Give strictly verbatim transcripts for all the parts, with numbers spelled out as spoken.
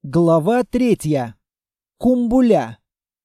Глава третья. Кумбуля.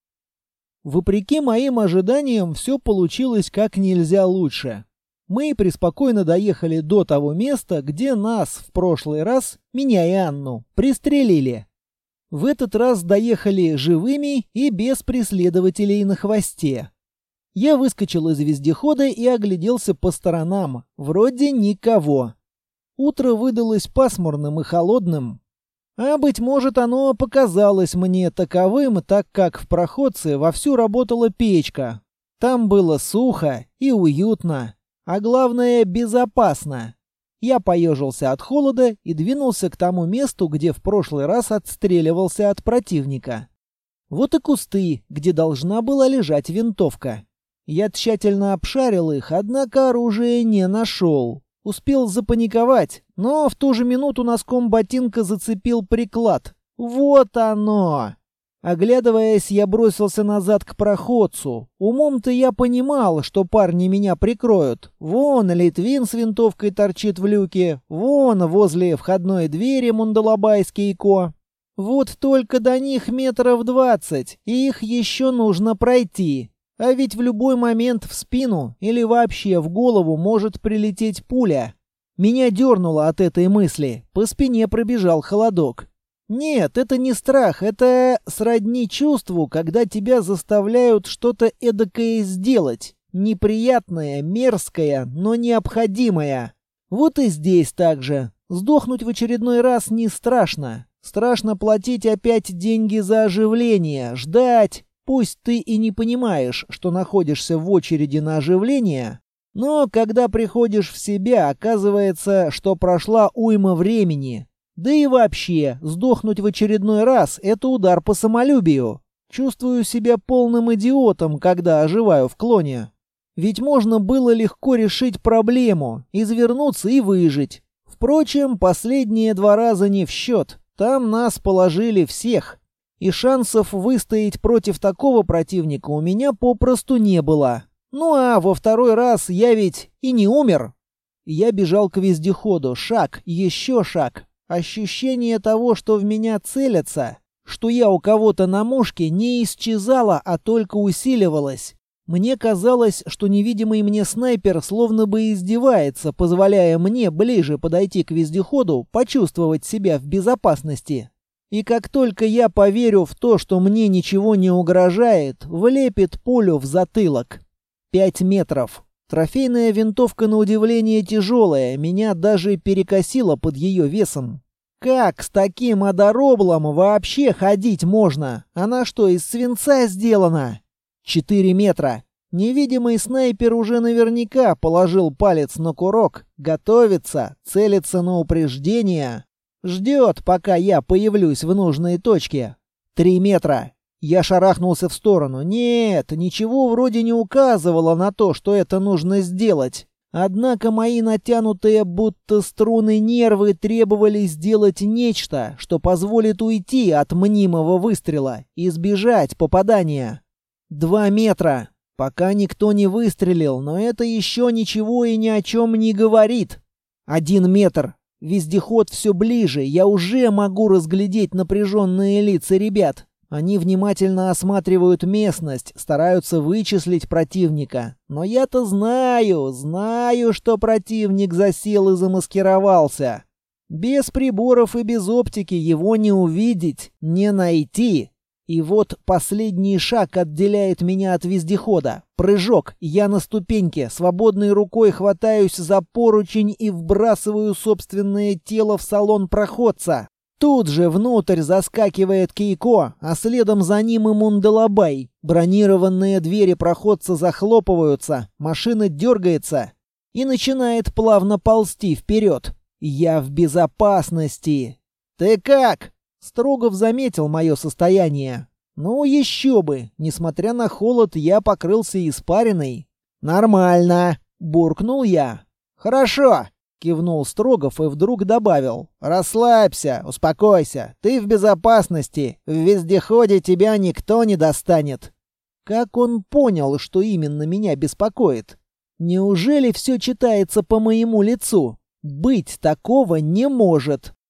Вопреки моим ожиданиям, все получилось как нельзя лучше. Мы преспокойно доехали до того места, где нас в прошлый раз, меня и Анну, пристрелили. В этот раз доехали живыми и без преследователей на хвосте. Я выскочил из вездехода и огляделся по сторонам. Вроде никого. Утро выдалось пасмурным и холодным. А, быть может, оно показалось мне таковым, так как в проходце вовсю работала печка. Там было сухо и уютно, а главное, безопасно. Я поежился от холода и двинулся к тому месту, где в прошлый раз отстреливался от противника. Вот и кусты, где должна была лежать винтовка. Я тщательно обшарил их, однако оружия не нашел. Успел запаниковать, но в ту же минуту носком ботинка зацепил приклад. Вот оно! Оглядываясь, я бросился назад к проходцу. Умом-то я понимал, что парни меня прикроют. Вон Литвин с винтовкой торчит в люке, вон возле входной двери Мундалабайский Ко. Вот только до них метров двадцать, и их еще нужно пройти. А ведь в любой момент в спину или вообще в голову может прилететь пуля. Меня дернуло от этой мысли, по спине пробежал холодок. Нет, это не страх, это сродни чувству, когда тебя заставляют что-то эдакое сделать. Неприятное, мерзкое, но необходимое. Вот и здесь так же. Сдохнуть в очередной раз не страшно. Страшно платить опять деньги за оживление, ждать. Пусть ты и не понимаешь, что находишься в очереди на оживление, но когда приходишь в себя, оказывается, что прошла уйма времени. Да и вообще, сдохнуть в очередной раз – это удар по самолюбию. Чувствую себя полным идиотом, когда оживаю в клоне. Ведь можно было легко решить проблему, извернуться и выжить. Впрочем, последние два раза не в счет. Там нас положили всех. И шансов выстоять против такого противника у меня попросту не было. Ну а во второй раз я ведь и не умер. Я бежал к вездеходу. Шаг, еще шаг. Ощущение того, что в меня целятся, что я у кого-то на мушке, не исчезало, а только усиливалось. Мне казалось, что невидимый мне снайпер словно бы издевается, позволяя мне ближе подойти к вездеходу, почувствовать себя в безопасности. И как только я поверю в то, что мне ничего не угрожает, влепит пулю в затылок. Пять метров. Трофейная винтовка на удивление тяжелая, меня даже перекосило под ее весом. Как с таким одороблом вообще ходить можно? Она что, из свинца сделана? Четыре метра. Невидимый снайпер уже наверняка положил палец на курок, готовится, целится на упреждение. Ждет, пока я появлюсь в нужной точке. Три метра. Я шарахнулся в сторону. Нет, ничего вроде не указывало на то, что это нужно сделать. Однако мои натянутые будто струны нервы требовали сделать нечто, что позволит уйти от мнимого выстрела и избежать попадания. Два метра. Пока никто не выстрелил, но это еще ничего и ни о чем не говорит. Один метр. Вездеход все ближе, я уже могу разглядеть напряженные лица ребят. Они внимательно осматривают местность, стараются вычислить противника. Но я-то знаю, знаю, что противник засел и замаскировался. Без приборов и без оптики его не увидеть, не найти. И вот последний шаг отделяет меня от вездехода. Прыжок, я на ступеньке, свободной рукой хватаюсь за поручень и вбрасываю собственное тело в салон проходца. Тут же внутрь заскакивает Кейко, а следом за ним и Мундалабай. Бронированные двери проходца захлопываются, машина дергается и начинает плавно ползти вперед. Я в безопасности. «Ты как?» Строгов заметил мое состояние. Ну, еще бы. Несмотря на холод, я покрылся испариной. «Нормально», — буркнул я. «Хорошо», — кивнул Строгов и вдруг добавил. «Расслабься, успокойся. Ты в безопасности. В вездеходе тебя никто не достанет». Как он понял, что именно меня беспокоит? Неужели все читается по моему лицу? Быть такого не может.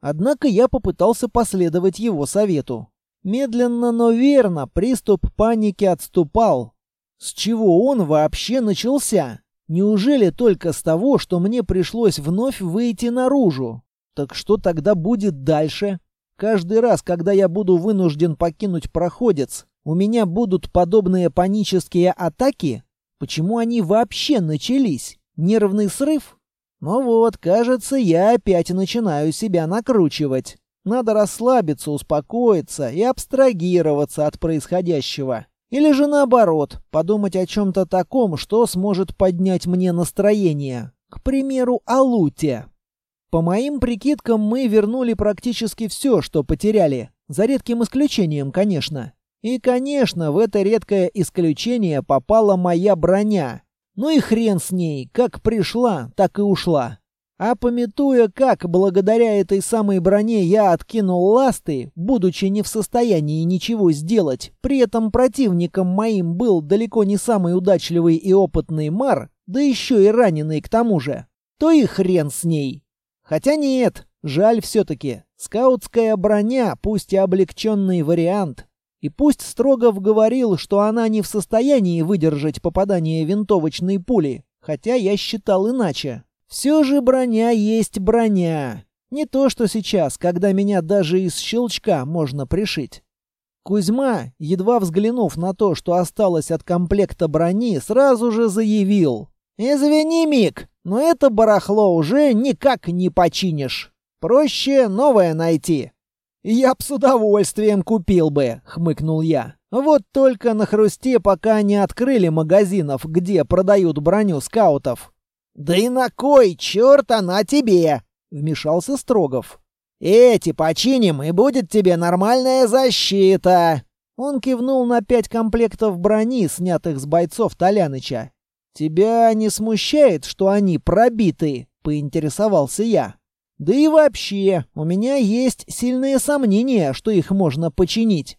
Однако я попытался последовать его совету. Медленно, но верно приступ паники отступал. С чего он вообще начался? Неужели только с того, что мне пришлось вновь выйти наружу? Так что тогда будет дальше? Каждый раз, когда я буду вынужден покинуть проходец, у меня будут подобные панические атаки? Почему они вообще начались? Нервный срыв? Ну вот, кажется, я опять начинаю себя накручивать. Надо расслабиться, успокоиться и абстрагироваться от происходящего. Или же наоборот, подумать о чем-то таком, что сможет поднять мне настроение. К примеру, о луте. По моим прикидкам, мы вернули практически все, что потеряли. За редким исключением, конечно. И, конечно, в это редкое исключение попала моя броня. Ну и хрен с ней, как пришла, так и ушла. А памятуя, как благодаря этой самой броне я откинул ласты, будучи не в состоянии ничего сделать, при этом противником моим был далеко не самый удачливый и опытный Мар, да еще и раненый к тому же, то и хрен с ней. Хотя нет, жаль все-таки. Скаутская броня, пусть и облегченный вариант. И пусть Строгов говорил, что она не в состоянии выдержать попадание винтовочной пули, хотя я считал иначе. Все же броня есть броня. Не то, что сейчас, когда меня даже из щелчка можно пришить. Кузьма, едва взглянув на то, что осталось от комплекта брони, сразу же заявил: «Извини, Мик, но это барахло уже никак не починишь. Проще новое найти». «Я б с удовольствием купил бы», — хмыкнул я. «Вот только на Хрусте пока не открыли магазинов, где продают броню скаутов». «Да и на кой черт она тебе?» — вмешался Строгов. «Эти починим, и будет тебе нормальная защита». Он кивнул на пять комплектов брони, снятых с бойцов Толяныча. «Тебя не смущает, что они пробиты?» — поинтересовался я. «Да и вообще, у меня есть сильные сомнения, что их можно починить».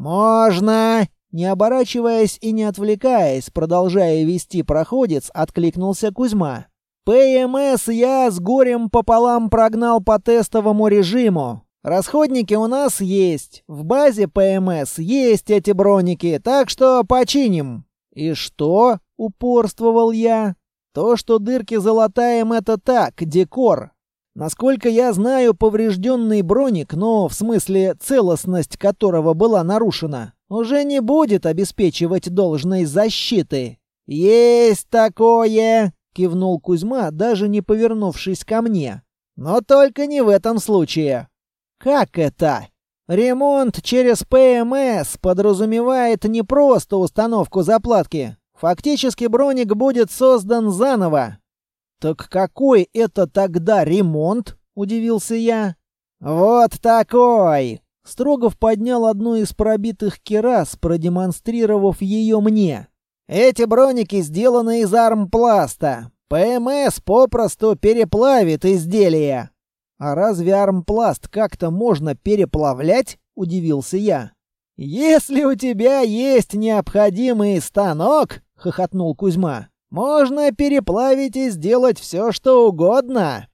«Можно!» Не оборачиваясь и не отвлекаясь, продолжая вести проходец, откликнулся Кузьма. «ПМС я с горем пополам прогнал по тестовому режиму. Расходники у нас есть. В базе ПМС есть эти броники, так что починим». «И что?» — упорствовал я. «То, что дырки залатаем, это так, декор. Насколько я знаю, поврежденный броник, но в смысле целостность которого была нарушена, уже не будет обеспечивать должной защиты». «Есть такое!» — кивнул Кузьма, даже не повернувшись ко мне. «Но только не в этом случае». «Как это?» «Ремонт через ПМС подразумевает не просто установку заплатки. Фактически броник будет создан заново». «Так какой это тогда ремонт?» — удивился я. «Вот такой!» Строгов поднял одну из пробитых керас, продемонстрировав ее мне. «Эти броники сделаны из армпласта. ПМС попросту переплавит изделие». «А разве армпласт как-то можно переплавлять?» — удивился я. «Если у тебя есть необходимый станок», — хохотнул Кузьма, «можно переплавить и сделать все, что угодно».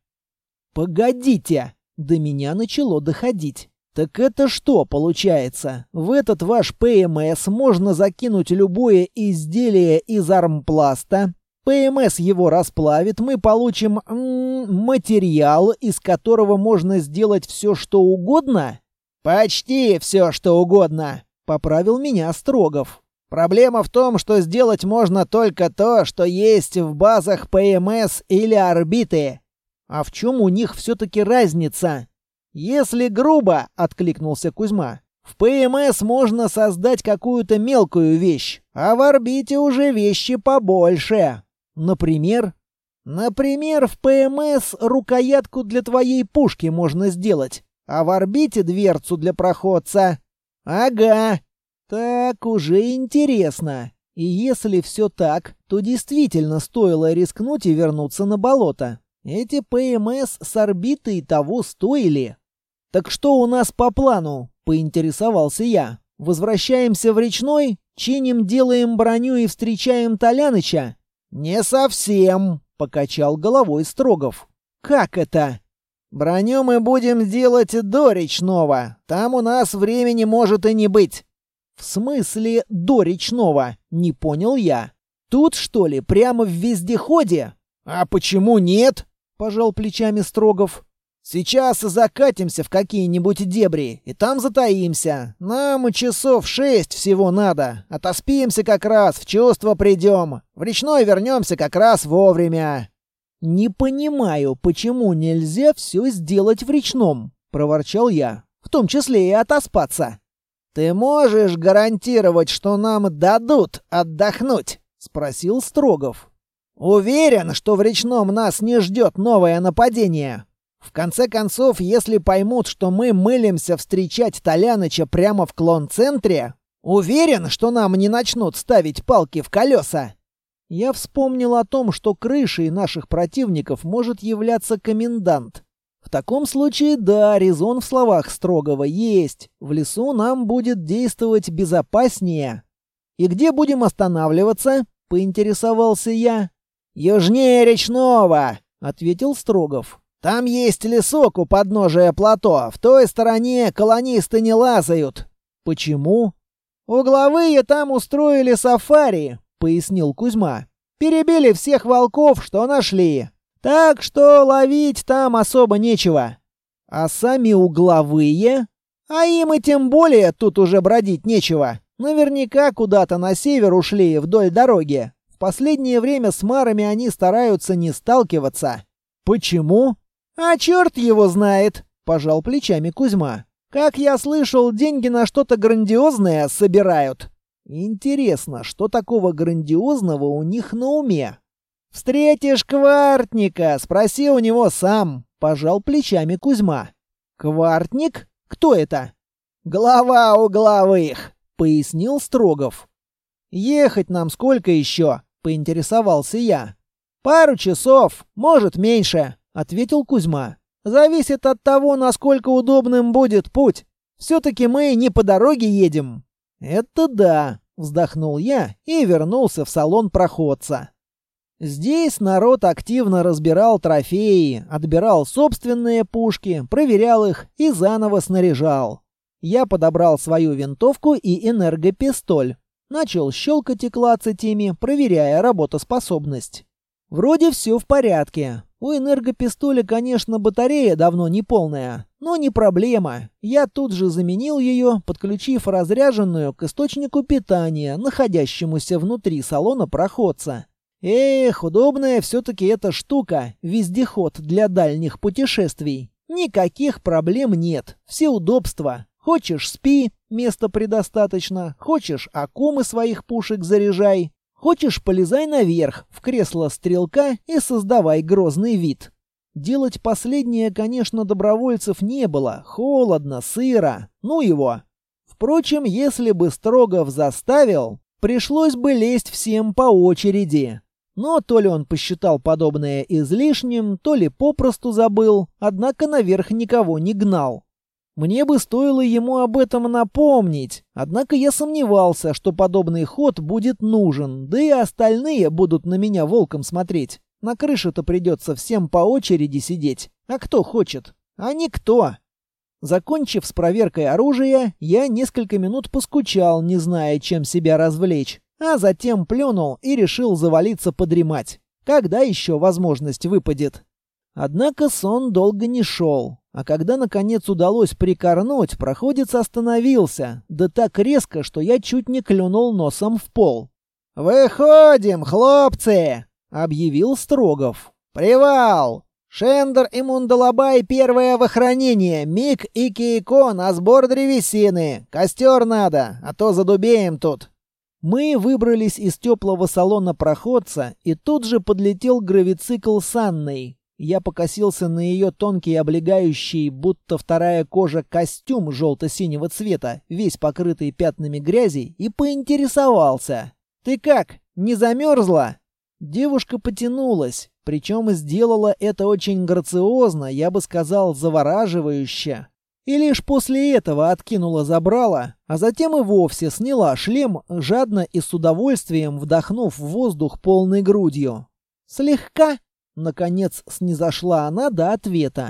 «Погодите!» — до меня начало доходить. «Так это что получается? В этот ваш ПМС можно закинуть любое изделие из армпласта, ПМС его расплавит, мы получим м -м, материал, из которого можно сделать все, что угодно?» «Почти все, что угодно», — поправил меня Строгов. «Проблема в том, что сделать можно только то, что есть в базах ПМС или орбиты». «А в чем у них все-таки разница?» «Если грубо», — откликнулся Кузьма, — «в ПМС можно создать какую-то мелкую вещь, а в орбите уже вещи побольше». «Например?» «Например, в ПМС рукоятку для твоей пушки можно сделать, а в орбите дверцу для проходца». «Ага». «Так уже интересно. И если все так, то действительно стоило рискнуть и вернуться на болото. Эти ПМС с орбитой того стоили». «Так что у нас по плану?» — поинтересовался я. «Возвращаемся в речной? Чиним, делаем броню и встречаем Толяныча?» «Не совсем», — покачал головой Строгов. «Как это?» Броню мы будем делать до речного. Там у нас времени может и не быть». «В смысле до речного?» — не понял я. «Тут, что ли, прямо в вездеходе?» «А почему нет?» — пожал плечами Строгов. «Сейчас закатимся в какие-нибудь дебри, и там затаимся. Нам часов шесть всего надо. Отоспимся как раз, в чувство придем. В речной вернемся как раз вовремя». «Не понимаю, почему нельзя все сделать в речном?» — проворчал я. «В том числе и отоспаться». «Ты можешь гарантировать, что нам дадут отдохнуть?» — спросил Строгов. «Уверен, что в речном нас не ждет новое нападение. В конце концов, если поймут, что мы мылимся встречать Толяныча прямо в клон-центре, уверен, что нам не начнут ставить палки в колеса». Я вспомнил о том, что крышей наших противников может являться комендант. В таком случае, да, резон в словах Строгова есть. В лесу нам будет действовать безопаснее. «И где будем останавливаться?» — поинтересовался я. «Южнее речного», — ответил Строгов. «Там есть лесок у подножия плато. В той стороне колонисты не лазают». «Почему?» «Угловые там устроили сафари», — пояснил Кузьма. «Перебили всех волков, что нашли. Так что ловить там особо нечего». «А сами угловые?» «А им и тем более тут уже бродить нечего. Наверняка куда-то на север ушли вдоль дороги. В последнее время с марами они стараются не сталкиваться». «Почему?» «А черт его знает», — пожал плечами Кузьма. «Как я слышал, деньги на что-то грандиозное собирают». «Интересно, что такого грандиозного у них на уме?» «Встретишь Квартника, спроси у него сам», — пожал плечами Кузьма. «Квартник? Кто это?» «Глава угловых», — пояснил Строгов. «Ехать нам сколько еще?» — поинтересовался я. «Пару часов, может, меньше», — ответил Кузьма. «Зависит от того, насколько удобным будет путь. Все-таки мы не по дороге едем». «Это да», — вздохнул я и вернулся в салон проходца. Здесь народ активно разбирал трофеи, отбирал собственные пушки, проверял их и заново снаряжал. Я подобрал свою винтовку и энергопистоль. Начал щелкать и клацать ими, проверяя работоспособность. Вроде все в порядке. У энергопистоля, конечно, батарея давно не полная, но не проблема. Я тут же заменил ее, подключив разряженную к источнику питания, находящемуся внутри салона проходца. Эх, удобная все-таки эта штука, вездеход для дальних путешествий. Никаких проблем нет, все удобства. Хочешь — спи, места предостаточно. Хочешь — окомы своих пушек заряжай. Хочешь — полезай наверх, в кресло стрелка и создавай грозный вид. Делать последнее, конечно, добровольцев не было. Холодно, сыро. Ну его. Впрочем, если бы Строгов заставил, пришлось бы лезть всем по очереди. Но то ли он посчитал подобное излишним, то ли попросту забыл, однако наверх никого не гнал. Мне бы стоило ему об этом напомнить, однако я сомневался, что подобный ход будет нужен, да и остальные будут на меня волком смотреть. На крыше-то придется всем по очереди сидеть. А кто хочет? А никто. Закончив с проверкой оружия, я несколько минут поскучал, не зная, чем себя развлечь, а затем плюнул и решил завалиться подремать. Когда еще возможность выпадет? Однако сон долго не шел, а когда наконец удалось прикорнуть, проходец остановился, да так резко, что я чуть не клюнул носом в пол. «Выходим, хлопцы!» — объявил Строгов. «Привал! Шендер и Мундалабай первое в охранении, Мик и Кейко на сбор древесины. Костер надо, а то задубеем тут». Мы выбрались из теплого салона проходца, и тут же подлетел гравицикл с Анной. Я покосился на ее тонкий облегающий, будто вторая кожа, костюм желто-синего цвета, весь покрытый пятнами грязи, и поинтересовался. «Ты как, не замерзла?» Девушка потянулась, причем сделала это очень грациозно, я бы сказал, завораживающе. И лишь после этого откинула забрала, а затем и вовсе сняла шлем, жадно и с удовольствием вдохнув воздух полной грудью. «Слегка?» Наконец снизошла она до ответа.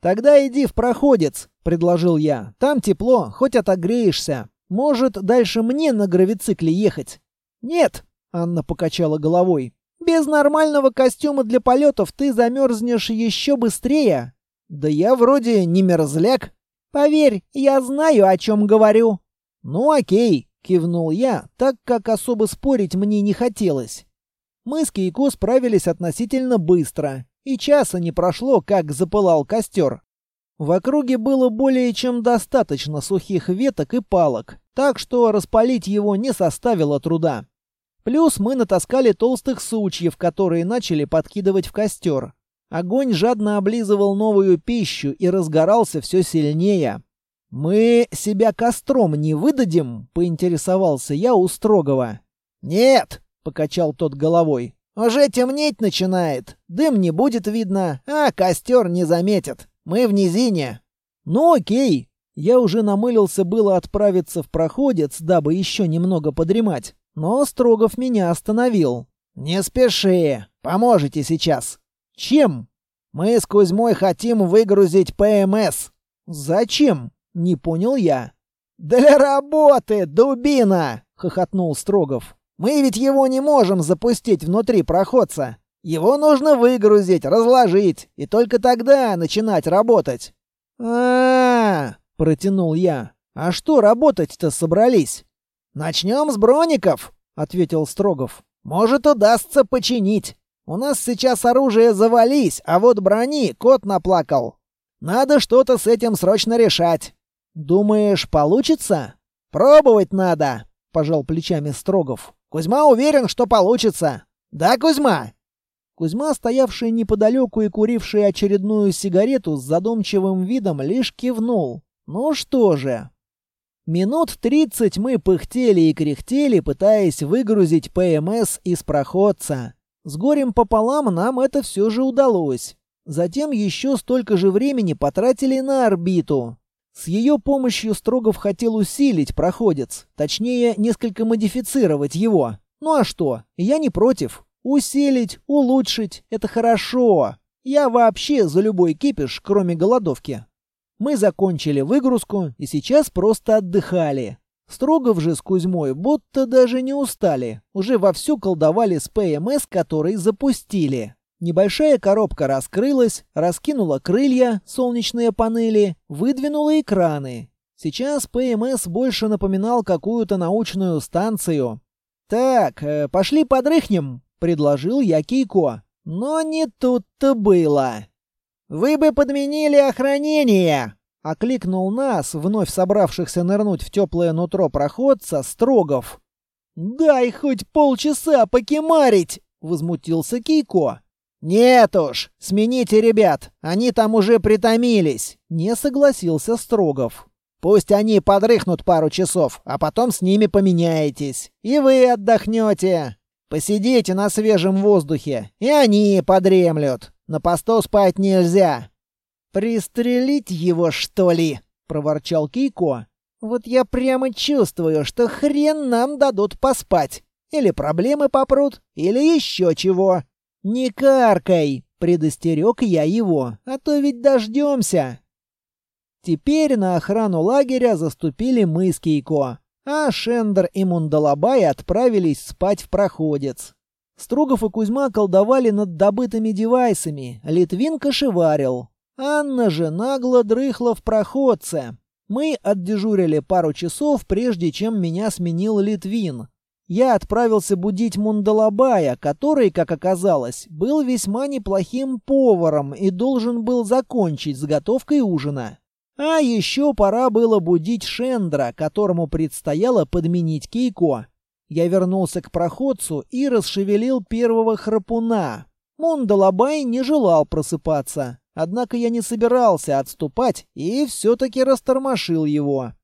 «Тогда иди в проходец», — предложил я. «Там тепло, хоть отогреешься. Может, дальше мне на гравицикле ехать?» «Нет», — Анна покачала головой. «Без нормального костюма для полетов ты замерзнешь еще быстрее». «Да я вроде не мерзляк». «Поверь, я знаю, о чем говорю». «Ну окей», — кивнул я, так как особо спорить мне не хотелось. Мы с Кейко справились относительно быстро, и часа не прошло, как запылал костер. В округе было более чем достаточно сухих веток и палок, так что распалить его не составило труда. Плюс мы натаскали толстых сучьев, которые начали подкидывать в костер. Огонь жадно облизывал новую пищу и разгорался все сильнее. «Мы себя костром не выдадим?» — поинтересовался я у Строгова. «Нет!» — покачал тот головой. «Уже темнеть начинает. Дым не будет видно, а костер не заметят. Мы в низине». «Ну окей». Я уже намылился было отправиться в проходец, дабы еще немного подремать. Но Строгов меня остановил. «Не спеши. Поможете сейчас». «Чем?» «Мы с Кузьмой хотим выгрузить ПМС». «Зачем?» — не понял я. «Для работы, дубина!» — хохотнул Строгов. «Мы ведь его не можем запустить внутри проходца. Его нужно выгрузить, разложить, и только тогда начинать работать». «А-а-а!» — протянул я. «А что работать-то собрались?» «Начнем с броников», — ответил Строгов. «Может, удастся починить. У нас сейчас оружие завались, а вот брони кот наплакал. Надо что-то с этим срочно решать». «Думаешь, получится?» «Пробовать надо», — пожал плечами Строгов. «Кузьма уверен, что получится. Да, Кузьма?» Кузьма, стоявший неподалеку и куривший очередную сигарету с задумчивым видом, лишь кивнул. «Ну что же?» Минут тридцать мы пыхтели и кряхтели, пытаясь выгрузить ПМС из проходца. С горем пополам нам это все же удалось. Затем еще столько же времени потратили на орбиту. С ее помощью Строгов хотел усилить проходец, точнее, несколько модифицировать его. Ну а что, я не против. Усилить, улучшить — это хорошо. Я вообще за любой кипиш, кроме голодовки. Мы закончили выгрузку и сейчас просто отдыхали. Строгов же с Кузьмой будто даже не устали. Уже вовсю колдовали с ПМС, который запустили. Небольшая коробка раскрылась, раскинула крылья, солнечные панели, выдвинула экраны. Сейчас ПМС больше напоминал какую-то научную станцию. «Так, э, пошли подрыхнем», — предложил я Кейко. Но не тут-то было. «Вы бы подменили охранение!» — окликнул нас, вновь собравшихся нырнуть в теплое нутро проходца, Строгов. «Дай хоть полчаса покемарить!» — возмутился Кейко. «Нет уж, смените ребят, они там уже притомились», — не согласился Строгов. «Пусть они подрыхнут пару часов, а потом с ними поменяетесь. И вы отдохнете. Посидите на свежем воздухе, и они подремлют. На посту спать нельзя». «Пристрелить его, что ли?» — проворчал Кейко. «Вот я прямо чувствую, что хрен нам дадут поспать. Или проблемы попрут, или еще чего». «Не каркай!» — предостерег я его, а то ведь дождемся. Теперь на охрану лагеря заступили мы с Кейко, а Шендер и Мундалабай отправились спать в проходец. Строгов и Кузьма колдовали над добытыми девайсами, Литвин кошеварил. Анна же нагло дрыхла в проходце. Мы отдежурили пару часов, прежде чем меня сменил Литвин. Я отправился будить Мундалабая, который, как оказалось, был весьма неплохим поваром и должен был закончить с готовкой ужина. А еще пора было будить Шендра, которому предстояло подменить Кейко. Я вернулся к проходцу и расшевелил первого храпуна. Мундалабай не желал просыпаться, однако я не собирался отступать и все-таки растормошил его.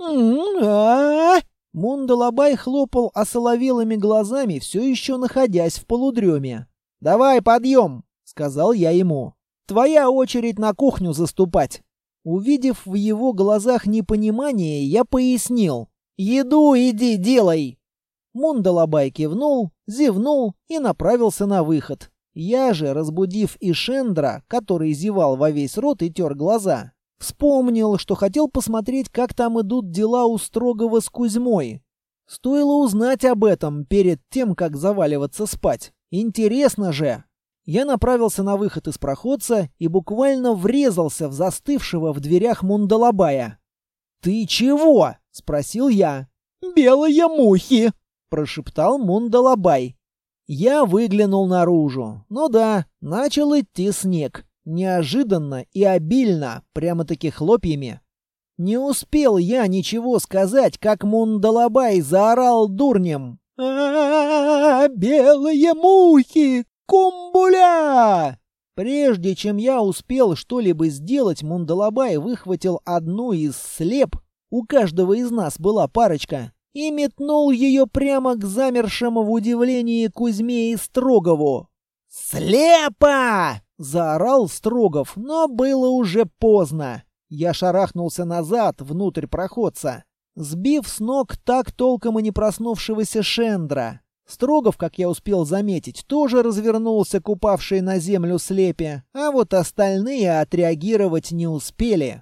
«М-м-а!» Мундалабай хлопал осоловелыми глазами, все еще находясь в полудреме. «Давай, подъем!» — сказал я ему. «Твоя очередь на кухню заступать». Увидев в его глазах непонимание, я пояснил. «Еду иди делай!» Мундалабай кивнул, зевнул и направился на выход. Я же, разбудив Ишендра, который зевал во весь рот и тер глаза, вспомнил, что хотел посмотреть, как там идут дела у Строгова с Кузьмой. Стоило узнать об этом перед тем, как заваливаться спать. Интересно же! Я направился на выход из проходца и буквально врезался в застывшего в дверях Мундалабая. «Ты чего?» — спросил я. «Белые мухи!» — прошептал Мундалабай. Я выглянул наружу. Ну да, начал идти снег. Неожиданно и обильно, прямо-таки хлопьями. Не успел я ничего сказать, как Мундалабай заорал дурнем. «А-а-а, белые мухи! Кумбуля!» Прежде чем я успел что-либо сделать, Мундалабай выхватил одну из слеп, у каждого из нас была парочка, и метнул ее прямо к замершему в удивлении Кузьме и Строгову. «Слепо!» — заорал Строгов, но было уже поздно. Я шарахнулся назад, внутрь проходца, сбив с ног так толком и не проснувшегося Шендра. Строгов, как я успел заметить, тоже развернулся к упавшей на землю слепе, а вот остальные отреагировать не успели.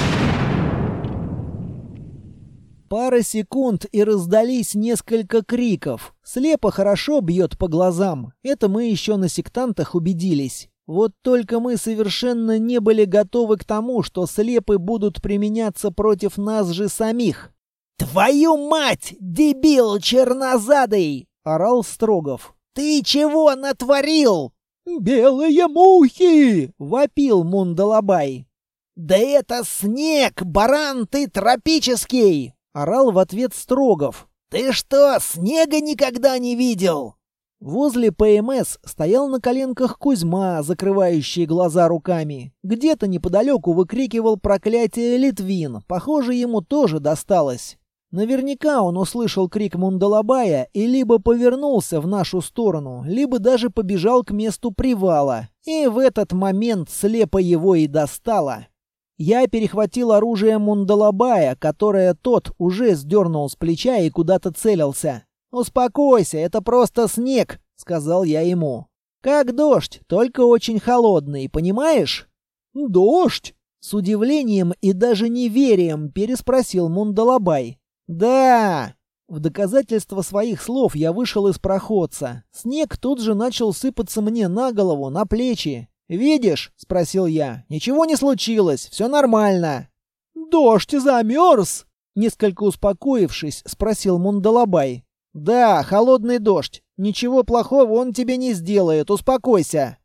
Пара секунд, и раздались несколько криков. Слепо хорошо бьет по глазам. Это мы еще на сектантах убедились. Вот только мы совершенно не были готовы к тому, что слепы будут применяться против нас же самих. «Твою мать, дебил чернозадый!» — орал Строгов. «Ты чего натворил?» «Белые мухи!» — вопил Мундалабай. «Да это снег, баран ты тропический!» — орал в ответ Строгов. «Ты что, снега никогда не видел?» Возле ПМС стоял на коленках Кузьма, закрывающий глаза руками. Где-то неподалеку выкрикивал проклятие Литвин. Похоже, ему тоже досталось. Наверняка он услышал крик Мундалабая и либо повернулся в нашу сторону, либо даже побежал к месту привала. И в этот момент слепо его и достало. Я перехватил оружие Мундалабая, которое тот уже сдернул с плеча и куда-то целился. «Успокойся, это просто снег», — сказал я ему. «Как дождь, только очень холодный, понимаешь?» «Дождь?» — с удивлением и даже неверием переспросил Мундалабай. «Да!» В доказательство своих слов я вышел из проходца. Снег тут же начал сыпаться мне на голову, на плечи. «Видишь?» — спросил я. «Ничего не случилось, все нормально». «Дождь замерз?» — несколько успокоившись, спросил Мундалабай. «Да, холодный дождь. Ничего плохого он тебе не сделает, успокойся».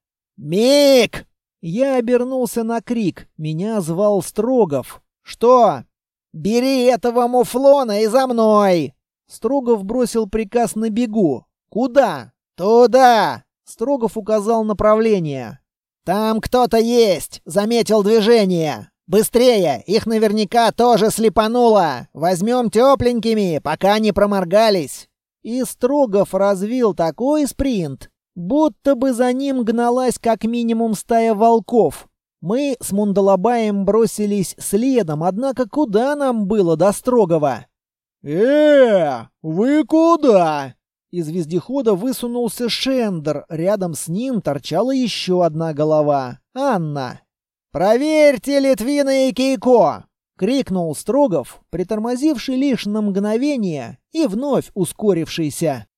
«Мик!» Я обернулся на крик. Меня звал Строгов. «Что?» «Бери этого муфлона и за мной!» Строгов бросил приказ на бегу. «Куда?» «Туда!» Строгов указал направление. «Там кто-то есть! Заметил движение! Быстрее! Их наверняка тоже слепануло! Возьмем тепленькими, пока не проморгались!» И Строгов развил такой спринт, будто бы за ним гналась как минимум стая волков. Мы с Мундалабаем бросились следом, однако куда нам было до Строгова? «Э, вы куда?» Из вездехода высунулся Шендер, рядом с ним торчала еще одна голова — Анна. «Проверьте Литвина и Кейко!» — крикнул Строгов, притормозивший лишь на мгновение и вновь ускорившийся.